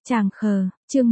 Chàng khờ, chương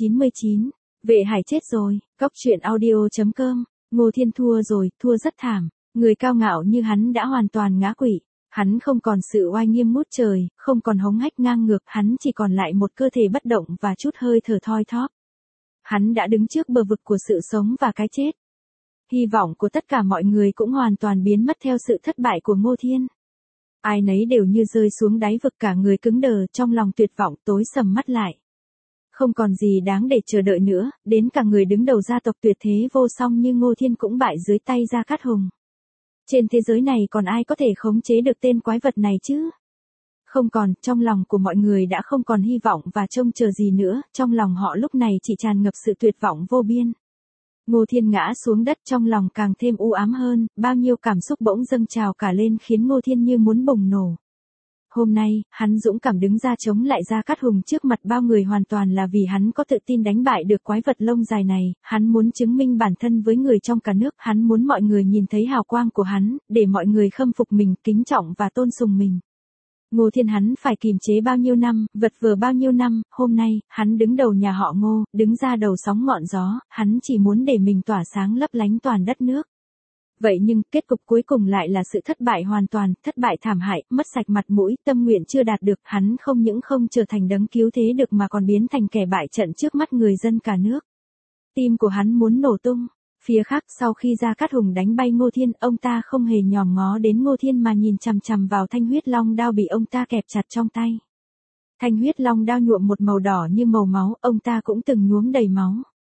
199. Vệ Hải chết rồi, Cóc truyện audio.com. Ngô Thiên thua rồi, thua rất thảm. Người cao ngạo như hắn đã hoàn toàn ngã quỵ. Hắn không còn sự oai nghiêm ngút trời, không còn hống hách ngang ngược, hắn chỉ còn lại một cơ thể bất động và chút hơi thở thoi thóp. Hắn đã đứng trước bờ vực của sự sống và cái chết. Hy vọng của tất cả mọi người cũng hoàn toàn biến mất theo sự thất bại của Ngô Thiên. Ai nấy đều như rơi xuống đáy vực, cả người cứng đờ, trong lòng tuyệt vọng, tối sầm mắt lại. Không còn gì đáng để chờ đợi nữa, đến cả người đứng đầu gia tộc tuyệt thế vô song như Ngô Thiên cũng bại dưới tay Gia Cát Hùng. Trên thế giới này còn ai có thể khống chế được tên quái vật này chứ? Không còn, trong lòng của mọi người đã không còn hy vọng và trông chờ gì nữa, trong lòng họ lúc này chỉ tràn ngập sự tuyệt vọng vô biên. Ngô Thiên ngã xuống đất, trong lòng càng thêm u ám hơn, bao nhiêu cảm xúc bỗng dâng trào cả lên khiến Ngô Thiên như muốn bùng nổ. Hôm nay, hắn dũng cảm đứng ra chống lại Gia Cát Hùng trước mặt bao người hoàn toàn là vì hắn có tự tin đánh bại được quái vật lông dài này, hắn muốn chứng minh bản thân với người trong cả nước, hắn muốn mọi người nhìn thấy hào quang của hắn, để mọi người khâm phục mình, kính trọng và tôn sùng mình. Ngô Thiên hắn phải kìm chế bao nhiêu năm, vật vờ bao nhiêu năm, hôm nay, hắn đứng đầu nhà họ Ngô, đứng ra đầu sóng ngọn gió, hắn chỉ muốn để mình tỏa sáng lấp lánh toàn đất nước. Vậy nhưng, kết cục cuối cùng lại là sự thất bại hoàn toàn, thất bại thảm hại, mất sạch mặt mũi, tâm nguyện chưa đạt được, hắn không những không trở thành đấng cứu thế được mà còn biến thành kẻ bại trận trước mắt người dân cả nước. Tim của hắn muốn nổ tung. Phía khác, sau khi Gia Cát Hùng đánh bay Ngô Thiên, ông ta không hề nhòm ngó đến Ngô Thiên mà nhìn chằm chằm vào thanh huyết long đao bị ông ta kẹp chặt trong tay. Thanh huyết long đao nhuộm một màu đỏ như màu máu, ông ta cũng từng nhuốm đầy máu.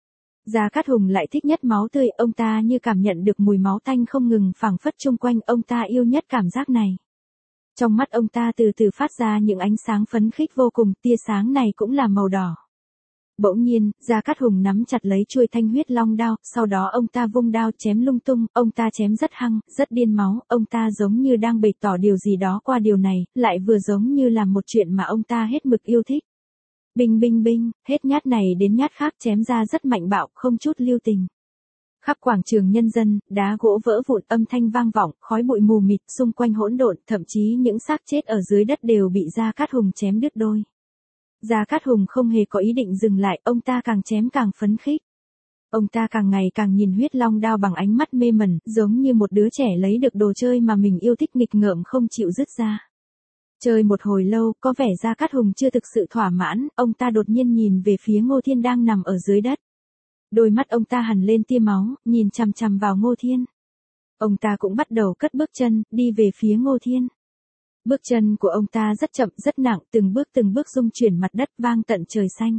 Gia Cát Hùng lại thích nhất máu tươi, ông ta như cảm nhận được mùi máu tanh không ngừng phảng phất chung quanh, ông ta yêu nhất cảm giác này. Trong mắt ông ta từ từ phát ra những ánh sáng phấn khích vô cùng, tia sáng này cũng là màu đỏ. Bỗng nhiên, Gia Cát Hùng nắm chặt lấy chuôi thanh huyết long đao, sau đó ông ta vung đao chém lung tung, ông ta chém rất hăng, rất điên máu, ông ta giống như đang bày tỏ điều gì đó qua điều này, lại vừa giống như là một chuyện mà ông ta hết mực yêu thích. Binh binh binh, hết nhát này đến nhát khác chém ra rất mạnh bạo, không chút lưu tình. Khắp quảng trường nhân dân, đá gỗ vỡ vụn, âm thanh vang vọng, khói bụi mù mịt, xung quanh hỗn độn, thậm chí những xác chết ở dưới đất đều bị Gia Cát Hùng chém đứt đôi. Gia Cát Hùng không hề có ý định dừng lại, ông ta càng chém càng phấn khích. Ông ta càng ngày càng nhìn huyết long đao bằng ánh mắt mê mẩn, giống như một đứa trẻ lấy được đồ chơi mà mình yêu thích nghịch ngợm không chịu dứt ra. Chơi một hồi lâu, có vẻ Gia Cát Hùng chưa thực sự thỏa mãn, ông ta đột nhiên nhìn về phía Ngô Thiên đang nằm ở dưới đất. Đôi mắt ông ta hằn lên tia máu, nhìn chằm chằm vào Ngô Thiên. Ông ta cũng bắt đầu cất bước chân, đi về phía Ngô Thiên. Bước chân của ông ta rất chậm, rất nặng, từng bước rung chuyển mặt đất vang tận trời xanh.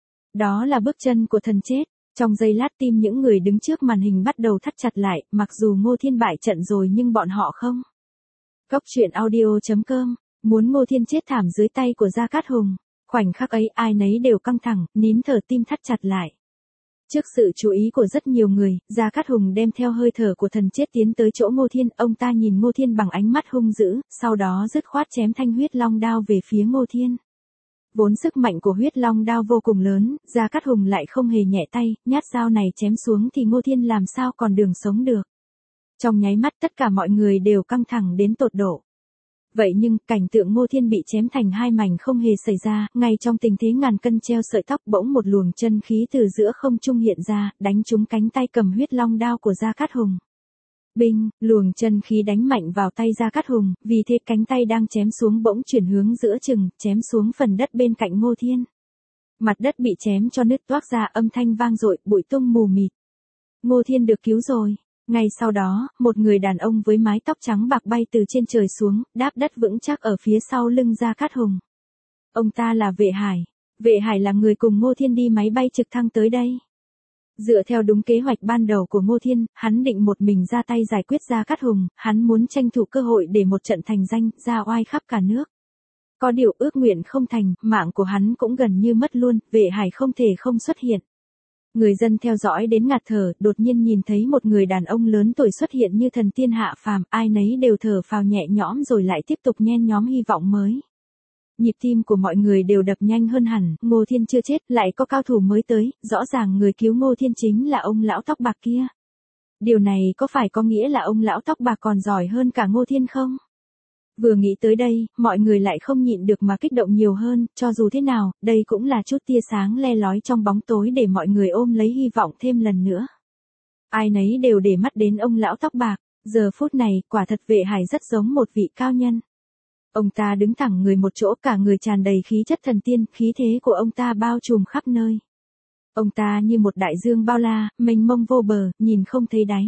Đó là bước chân của thần chết. Trong giây lát tim những người đứng trước màn hình bắt đầu thắt chặt lại, mặc dù Ngô Thiên bại trận rồi nhưng bọn họ không. Cóc truyện audio.com. Muốn Ngô Thiên chết thảm dưới tay của Gia Cát Hùng. Khoảnh khắc ấy ai nấy đều căng thẳng, nín thở, tim thắt chặt lại. Trước sự chú ý của rất nhiều người, Gia Cát Hùng đem theo hơi thở của thần chết tiến tới chỗ Ngô Thiên, ông ta nhìn Ngô Thiên bằng ánh mắt hung dữ, sau đó dứt khoát chém thanh huyết long đao về phía Ngô Thiên. Vốn sức mạnh của huyết long đao vô cùng lớn, Gia Cát Hùng lại không hề nhẹ tay, nhát dao này chém xuống thì Ngô Thiên làm sao còn đường sống được. Trong nháy mắt tất cả mọi người đều căng thẳng đến tột độ. Vậy nhưng, cảnh tượng Ngô Thiên bị chém thành hai mảnh không hề xảy ra, ngay trong tình thế ngàn cân treo sợi tóc bỗng một luồng chân khí từ giữa không trung hiện ra, đánh trúng cánh tay cầm huyết long đao của Gia Cát Hùng. Binh, luồng chân khí đánh mạnh vào tay Gia Cát Hùng, vì thế cánh tay đang chém xuống bỗng chuyển hướng giữa chừng, chém xuống phần đất bên cạnh Ngô Thiên. Mặt đất bị chém cho nứt toác ra, âm thanh vang dội, bụi tung mù mịt. Ngô Thiên được cứu rồi. Ngay sau đó, một người đàn ông với mái tóc trắng bạc bay từ trên trời xuống, đáp đất vững chắc ở phía sau lưng Gia Cát Hùng. Ông ta là Vệ Hải. Vệ Hải là người cùng Ngô Thiên đi máy bay trực thăng tới đây. Dựa theo đúng kế hoạch ban đầu của Ngô Thiên, hắn định một mình ra tay giải quyết Gia Cát Hùng, hắn muốn tranh thủ cơ hội để một trận thành danh, ra oai khắp cả nước. Có điều ước nguyện không thành, mạng của hắn cũng gần như mất luôn, Vệ Hải không thể không xuất hiện. Người dân theo dõi đến ngạt thở, đột nhiên nhìn thấy một người đàn ông lớn tuổi xuất hiện như thần tiên hạ phàm, ai nấy đều thở phào nhẹ nhõm rồi lại tiếp tục nhen nhóm hy vọng mới. Nhịp tim của mọi người đều đập nhanh hơn hẳn, Ngô Thiên chưa chết, lại có cao thủ mới tới, rõ ràng người cứu Ngô Thiên chính là ông lão tóc bạc kia. Điều này có phải có nghĩa là ông lão tóc bạc còn giỏi hơn cả Ngô Thiên không? Vừa nghĩ tới đây, mọi người lại không nhịn được mà kích động nhiều hơn, cho dù thế nào, đây cũng là chút tia sáng le lói trong bóng tối để mọi người ôm lấy hy vọng thêm lần nữa. Ai nấy đều để mắt đến ông lão tóc bạc, giờ phút này, quả thật Vệ Hải rất giống một vị cao nhân. Ông ta đứng thẳng người một chỗ, cả người tràn đầy khí chất thần tiên, khí thế của ông ta bao trùm khắp nơi. Ông ta như một đại dương bao la, mênh mông vô bờ, nhìn không thấy đáy.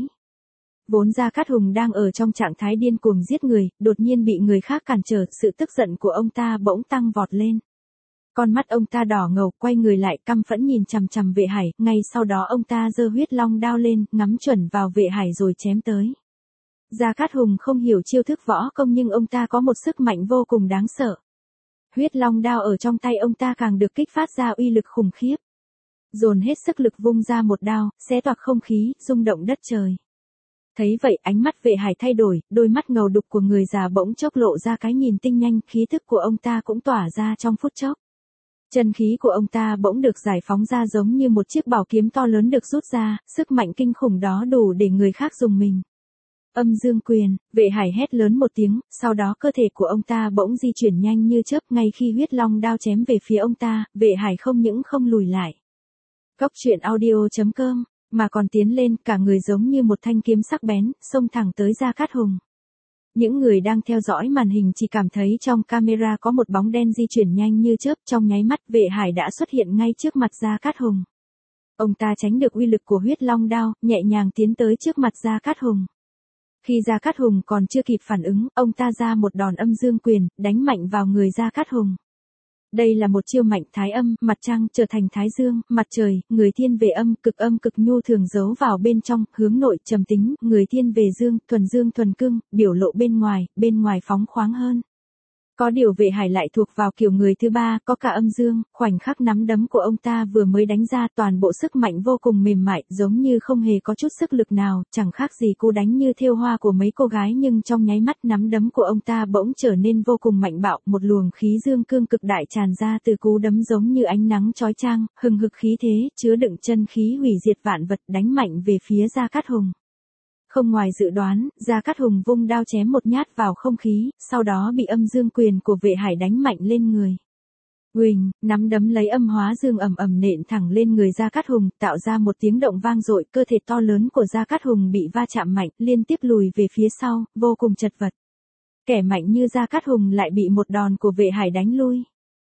Vốn Gia Cát Hùng đang ở trong trạng thái điên cuồng giết người, đột nhiên bị người khác cản trở, sự tức giận của ông ta bỗng tăng vọt lên. Con mắt ông ta đỏ ngầu, quay người lại căm phẫn nhìn chằm chằm Vệ Hải, ngay sau đó ông ta giơ huyết long đao lên, ngắm chuẩn vào Vệ Hải rồi chém tới. Gia Cát Hùng không hiểu chiêu thức võ công nhưng ông ta có một sức mạnh vô cùng đáng sợ. Huyết long đao ở trong tay ông ta càng được kích phát ra uy lực khủng khiếp. Dồn hết sức lực vung ra một đao, xé toạc không khí, rung động đất trời. Thấy vậy ánh mắt Vệ Hải thay đổi, đôi mắt ngầu đục của người già bỗng chốc lộ ra cái nhìn tinh nhanh, khí thức của ông ta cũng tỏa ra trong phút chốc. Chân khí của ông ta bỗng được giải phóng ra giống như một chiếc bảo kiếm to lớn được rút ra, sức mạnh kinh khủng đó đủ để người khác dùng mình. Âm dương quyền, Vệ Hải hét lớn một tiếng, sau đó cơ thể của ông ta bỗng di chuyển nhanh như chớp, ngay khi huyết long đao chém về phía ông ta, Vệ Hải không những không lùi lại. Cốc truyện audio.com, mà còn tiến lên, cả người giống như một thanh kiếm sắc bén, xông thẳng tới Gia Cát Hùng. Những người đang theo dõi màn hình chỉ cảm thấy trong camera có một bóng đen di chuyển nhanh như chớp, trong nháy mắt Vệ Hải đã xuất hiện ngay trước mặt Gia Cát Hùng. Ông ta tránh được uy lực của huyết long đao, nhẹ nhàng tiến tới trước mặt Gia Cát Hùng. Khi Gia Cát Hùng còn chưa kịp phản ứng, ông ta ra một đòn âm dương quyền, đánh mạnh vào người Gia Cát Hùng. Đây là một chiêu mạnh thái âm, mặt trăng trở thành thái dương, mặt trời, người thiên về âm cực nhu thường giấu vào bên trong, hướng nội trầm tính, người thiên về dương thuần cương, biểu lộ bên ngoài phóng khoáng hơn. Có điều Vệ Hải lại thuộc vào kiểu người thứ ba, có cả âm dương, khoảnh khắc nắm đấm của ông ta vừa mới đánh ra toàn bộ sức mạnh vô cùng mềm mại, giống như không hề có chút sức lực nào, chẳng khác gì cú đánh như thêu hoa của mấy cô gái, nhưng trong nháy mắt nắm đấm của ông ta bỗng trở nên vô cùng mạnh bạo, một luồng khí dương cương cực đại tràn ra từ cú đấm giống như ánh nắng chói chang, hừng hực khí thế, chứa đựng chân khí hủy diệt vạn vật, đánh mạnh về phía Gia Cát Hùng. Không ngoài dự đoán, Gia Cát Hùng vung đao chém một nhát vào không khí, sau đó bị âm dương quyền của Vệ Hải đánh mạnh lên người. Huỳnh, nắm đấm lấy âm hóa dương ầm ầm nện thẳng lên người Gia Cát Hùng, tạo ra một tiếng động vang dội, cơ thể to lớn của Gia Cát Hùng bị va chạm mạnh, liên tiếp lùi về phía sau, vô cùng chật vật. Kẻ mạnh như Gia Cát Hùng lại bị một đòn của Vệ Hải đánh lui.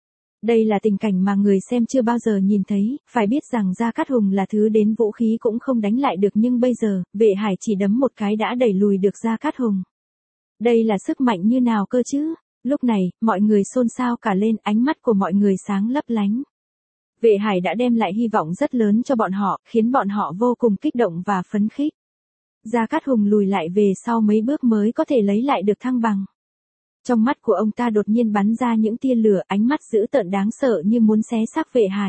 Đây là tình cảnh mà người xem chưa bao giờ nhìn thấy, phải biết rằng Gia Cát Hùng là thứ đến vũ khí cũng không đánh lại được, nhưng bây giờ, Vệ Hải chỉ đấm một cái đã đẩy lùi được Gia Cát Hùng. Đây là sức mạnh như nào cơ chứ? Lúc này, mọi người xôn xao cả lên, ánh mắt của mọi người sáng lấp lánh. Vệ Hải đã đem lại hy vọng rất lớn cho bọn họ, khiến bọn họ vô cùng kích động và phấn khích. Gia Cát Hùng lùi lại về sau mấy bước mới có thể lấy lại được thăng bằng. Trong mắt của ông ta đột nhiên bắn ra những tia lửa, ánh mắt dữ tợn đáng sợ như muốn xé xác Vệ Hải.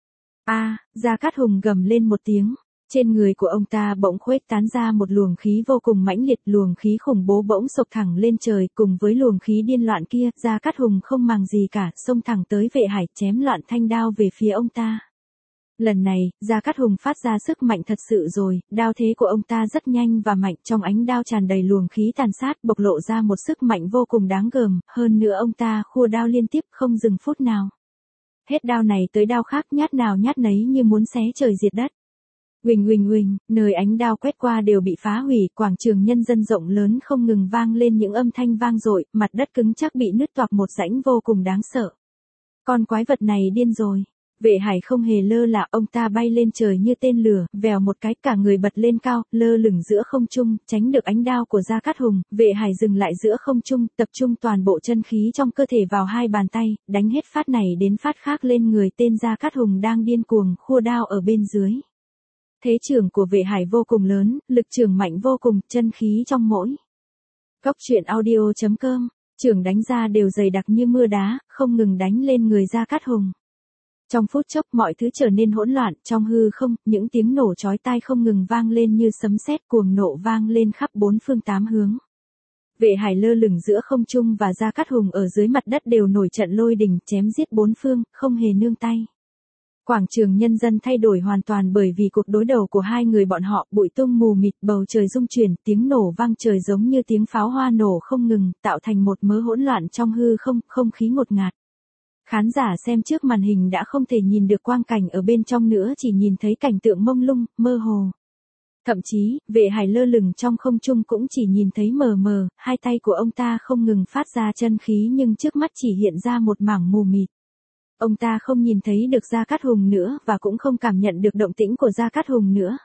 Gia Cát Hùng gầm lên một tiếng. Trên người của ông ta bỗng khuếch tán ra một luồng khí vô cùng mãnh liệt, luồng khí khủng bố bỗng sộc thẳng lên trời, cùng với luồng khí điên loạn kia, Gia Cát Hùng không màng gì cả, xông thẳng tới Vệ Hải, chém loạn thanh đao về phía ông ta. Lần này, Gia Cát Hùng phát ra sức mạnh thật sự rồi, đao thế của ông ta rất nhanh và mạnh, trong ánh đao tràn đầy luồng khí tàn sát, bộc lộ ra một sức mạnh vô cùng đáng gờm, hơn nữa ông ta khua đao liên tiếp không dừng phút nào. Hết đao này tới đao khác, nhát nào nhát nấy như muốn xé trời diệt đất. Huỳnh, nơi ánh đao quét qua đều bị phá hủy, quảng trường nhân dân rộng lớn không ngừng vang lên những âm thanh vang dội, mặt đất cứng chắc bị nứt toạc một rãnh vô cùng đáng sợ. Con quái vật này điên rồi. Vệ Hải không hề lơ là, ông ta bay lên trời như tên lửa, vèo một cái cả người bật lên cao, lơ lửng giữa không trung, tránh được ánh đao của Gia Cát Hùng. Vệ Hải dừng lại giữa không trung, tập trung toàn bộ chân khí trong cơ thể vào hai bàn tay, đánh hết phát này đến phát khác lên người tên Gia Cát Hùng đang điên cuồng khua đao ở bên dưới. Thế trưởng của Vệ Hải vô cùng lớn, lực trưởng mạnh vô cùng, chân khí trong mỗi. Cốc truyện audio.com, trưởng đánh ra đều dày đặc như mưa đá, không ngừng đánh lên người Gia Cát Hùng. Trong phút chốc mọi thứ trở nên hỗn loạn, trong hư không, những tiếng nổ chói tai không ngừng vang lên như sấm sét, cuồng nộ vang lên khắp bốn phương tám hướng. Vệ Hải lơ lửng giữa không trung và Gia Cát Hùng ở dưới mặt đất đều nổi trận lôi đình, chém giết bốn phương, không hề nương tay. Quảng trường Nhân dân thay đổi hoàn toàn bởi vì cuộc đối đầu của hai người bọn họ, bụi tung mù mịt, bầu trời rung chuyển, tiếng nổ vang trời giống như tiếng pháo hoa nổ không ngừng, tạo thành một mớ hỗn loạn trong hư không, không khí ngột ngạt. Khán giả xem trước màn hình đã không thể nhìn được quang cảnh ở bên trong nữa, chỉ nhìn thấy cảnh tượng mông lung, mơ hồ. Thậm chí, Vệ Hải lơ lửng trong không trung cũng chỉ nhìn thấy mờ mờ, hai tay của ông ta không ngừng phát ra chân khí nhưng trước mắt chỉ hiện ra một mảng mù mịt. Ông ta không nhìn thấy được Gia Cát Hùng nữa và cũng không cảm nhận được động tĩnh của Gia Cát Hùng nữa.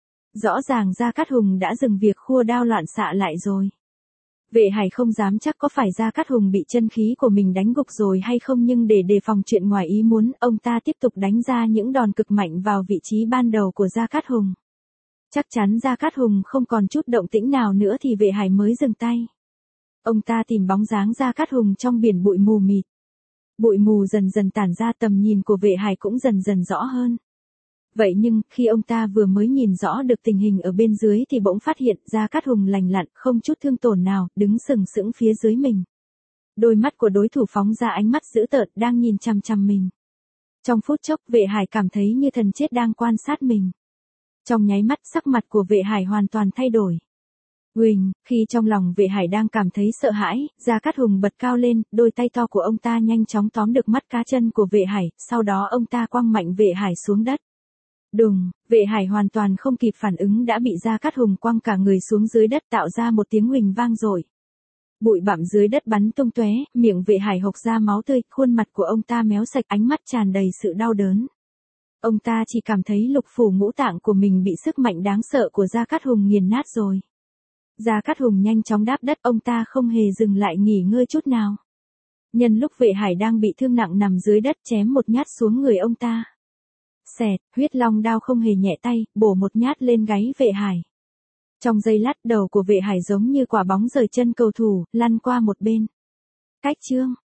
Rõ ràng Gia Cát Hùng đã dừng việc khua đao loạn xạ lại rồi. Vệ Hải không dám chắc có phải Gia Cát Hùng bị chân khí của mình đánh gục rồi hay không, nhưng để đề phòng chuyện ngoài ý muốn, ông ta tiếp tục đánh ra những đòn cực mạnh vào vị trí ban đầu của Gia Cát Hùng. Chắc chắn Gia Cát Hùng không còn chút động tĩnh nào nữa thì Vệ Hải mới dừng tay. Ông ta tìm bóng dáng Gia Cát Hùng trong biển bụi mù mịt. Bụi mù dần dần tản ra, tầm nhìn của Vệ Hải cũng dần dần rõ hơn. Vậy nhưng, khi ông ta vừa mới nhìn rõ được tình hình ở bên dưới thì bỗng phát hiện Gia Cát Hùng lành lặn, không chút thương tổn nào, đứng sừng sững phía dưới mình. Đôi mắt của đối thủ phóng ra ánh mắt dữ tợn, đang nhìn chằm chằm mình. Trong phút chốc, Vệ Hải cảm thấy như thần chết đang quan sát mình. Trong nháy mắt, sắc mặt của Vệ Hải hoàn toàn thay đổi. Huỳnh, khi trong lòng Vệ Hải đang cảm thấy sợ hãi, Gia Cát Hùng bật cao lên, đôi tay to của ông ta nhanh chóng tóm được mắt cá chân của Vệ Hải, sau đó ông ta quăng mạnh Vệ Hải xuống đất. Đùng, Vệ Hải hoàn toàn không kịp phản ứng đã bị Gia Cát Hùng quăng cả người xuống dưới đất, tạo ra một tiếng huỳnh vang dội. Bụi bặm dưới đất bắn tung tóe, miệng Vệ Hải hộc ra máu tươi, khuôn mặt của ông ta méo sạch, ánh mắt tràn đầy sự đau đớn. Ông ta chỉ cảm thấy lục phủ ngũ tạng của mình bị sức mạnh đáng sợ của Gia Cát Hùng nghiền nát rồi. Gia Cát Hùng nhanh chóng đáp đất, ông ta không hề dừng lại nghỉ ngơi chút nào. Nhân lúc Vệ Hải đang bị thương nặng nằm dưới đất, chém một nhát xuống người ông ta. Xẹt, huyết long đao không hề nhẹ tay, bổ một nhát lên gáy Vệ Hải. Trong giây lát, đầu của Vệ Hải giống như quả bóng rời chân cầu thủ, lăn qua một bên. Cách chương